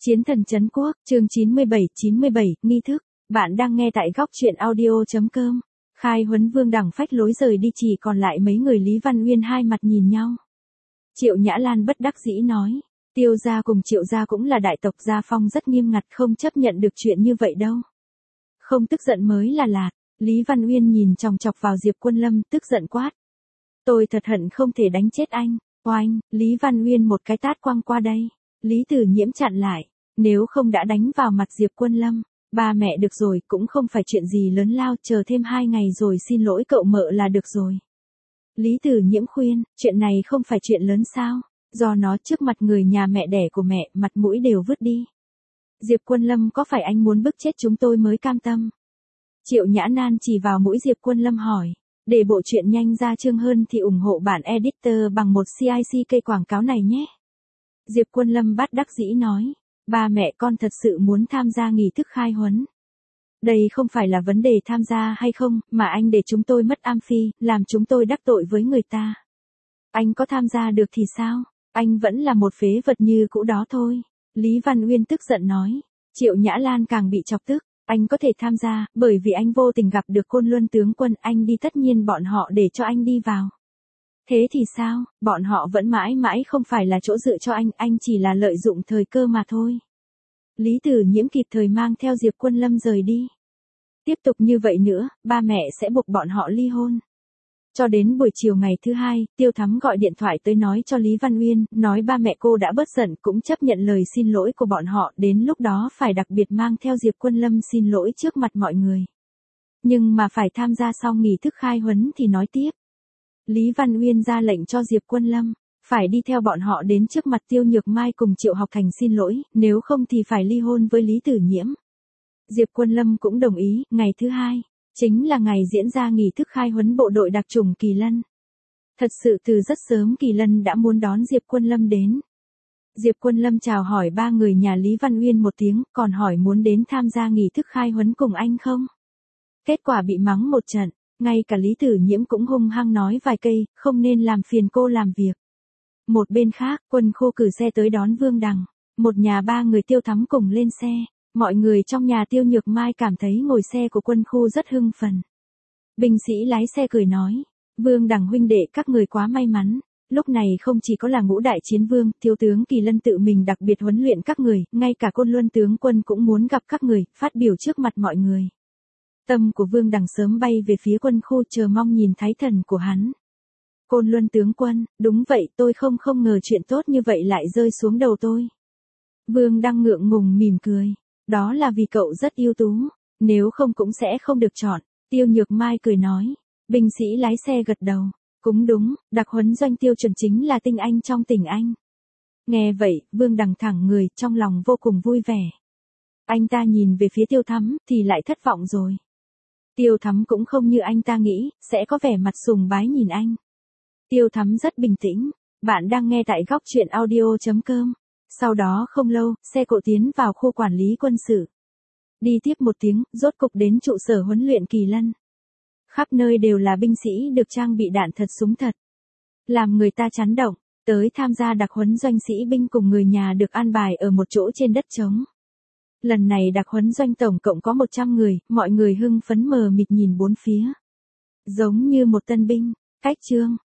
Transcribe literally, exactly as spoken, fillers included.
Chiến thần trấn quốc, chương chín mươi bảy, chín mươi bảy, nghi thức. Bạn đang nghe tại góc truyện audio.com. Khai huấn Vương Đằng phách lối rời đi, chỉ còn lại mấy người Lý Văn Uyên hai mặt nhìn nhau. Triệu Nhã Lan bất đắc dĩ nói, Tiêu gia cùng Triệu gia cũng là đại tộc, gia phong rất nghiêm ngặt, không chấp nhận được chuyện như vậy đâu. Không tức giận mới là lạt. Lý Văn Uyên nhìn chòng chọc vào Diệp Quân Lâm, tức giận quát. Tôi thật hận không thể đánh chết anh. Oanh, Lý Văn Uyên một cái tát quăng qua đây. Lý Tử Nhiễm chặn lại, nếu không đã đánh vào mặt Diệp Quân Lâm. Ba mẹ được rồi, cũng không phải chuyện gì lớn lao, chờ thêm hai ngày rồi xin lỗi cậu mợ là được rồi. Lý Tử Nhiễm khuyên, chuyện này không phải chuyện lớn sao, do nó trước mặt người nhà mẹ đẻ của mẹ, mặt mũi đều vứt đi. Diệp Quân Lâm, có phải anh muốn bức chết chúng tôi mới cam tâm? Triệu Nhã Nan chỉ vào mũi Diệp Quân Lâm hỏi, để bộ truyện nhanh ra chương hơn thì ủng hộ bản editor bằng một xê i xê cây quảng cáo này nhé. Diệp Quân Lâm bắt đắc dĩ nói, ba mẹ con thật sự muốn tham gia nghi thức khai huấn. Đây không phải là vấn đề tham gia hay không, mà anh để chúng tôi mất am phi, làm chúng tôi đắc tội với người ta. Anh có tham gia được thì sao, anh vẫn là một phế vật như cũ đó thôi. Lý Văn Uyên tức giận nói. Triệu Nhã Lan càng bị chọc tức, anh có thể tham gia, bởi vì anh vô tình gặp được Côn Luân tướng quân, anh đi tất nhiên bọn họ để cho anh đi vào. Thế thì sao, bọn họ vẫn mãi mãi không phải là chỗ dựa cho anh, anh chỉ là lợi dụng thời cơ mà thôi. Lý Tử Nhiễm kịp thời mang theo Diệp Quân Lâm rời đi. Tiếp tục như vậy nữa, ba mẹ sẽ buộc bọn họ ly hôn. Cho đến buổi chiều ngày thứ hai, Tiêu Thắm gọi điện thoại tới nói cho Lý Văn Uyên, nói ba mẹ cô đã bớt giận, cũng chấp nhận lời xin lỗi của bọn họ, đến lúc đó phải đặc biệt mang theo Diệp Quân Lâm xin lỗi trước mặt mọi người. Nhưng mà phải tham gia xong nghi thức khai huấn thì nói tiếp. Lý Văn Uyên ra lệnh cho Diệp Quân Lâm, phải đi theo bọn họ đến trước mặt Tiêu Nhược Mai cùng Triệu Học Thành xin lỗi, nếu không thì phải ly hôn với Lý Tử Nhiễm. Diệp Quân Lâm cũng đồng ý, ngày thứ hai, chính là ngày diễn ra nghi thức khai huấn bộ đội đặc chủng Kỳ Lân. Thật sự từ rất sớm Kỳ Lân đã muốn đón Diệp Quân Lâm đến. Diệp Quân Lâm chào hỏi ba người nhà Lý Văn Uyên một tiếng, còn hỏi muốn đến tham gia nghi thức khai huấn cùng anh không. Kết quả bị mắng một trận. Ngay cả Lý Tử Nhiễm cũng hung hăng nói vài cây, không nên làm phiền cô làm việc. Một bên khác, Quân Khô cử xe tới đón Vương Đằng. Một nhà ba người Tiêu Thắm cùng lên xe. Mọi người trong nhà Tiêu Nhược Mai cảm thấy ngồi xe của Quân Khô rất hưng phấn. Binh sĩ lái xe cười nói, Vương Đằng huynh đệ các người quá may mắn. Lúc này không chỉ có là ngũ đại chiến vương, thiếu tướng Kỳ Lân tự mình đặc biệt huấn luyện các người, ngay cả Côn Luân tướng quân cũng muốn gặp các người, phát biểu trước mặt mọi người. Tâm của Vương Đằng sớm bay về phía Quân Khô, chờ mong nhìn thái thần của hắn. Côn Luân tướng quân, đúng vậy, tôi không không ngờ chuyện tốt như vậy lại rơi xuống đầu tôi. Vương Đăng ngượng ngùng mỉm cười, đó là vì cậu rất ưu tú, nếu không cũng sẽ không được chọn. Tiêu Nhược Mai cười nói, binh sĩ lái xe gật đầu, cũng đúng, đặc huấn doanh tiêu chuẩn chính là tinh anh trong tỉnh Anh. Nghe vậy, Vương Đằng thẳng người, trong lòng vô cùng vui vẻ. Anh ta nhìn về phía Tiêu Thắm, thì lại thất vọng rồi. Tiêu Thắm cũng không như anh ta nghĩ, sẽ có vẻ mặt sùng bái nhìn anh. Tiêu Thắm rất bình tĩnh, bạn đang nghe tại góc truyện audio.com. Sau đó không lâu, xe cộ tiến vào khu quản lý quân sự. Đi tiếp một tiếng, rốt cục đến trụ sở huấn luyện Kỳ Lân. Khắp nơi đều là binh sĩ được trang bị đạn thật súng thật. Làm người ta chấn động, tới tham gia đặc huấn doanh sĩ binh cùng người nhà được an bài ở một chỗ trên đất trống. Lần này đặc huấn doanh tổng cộng có một trăm người, mọi người hưng phấn mờ mịt nhìn bốn phía. Giống như một tân binh, cách chương,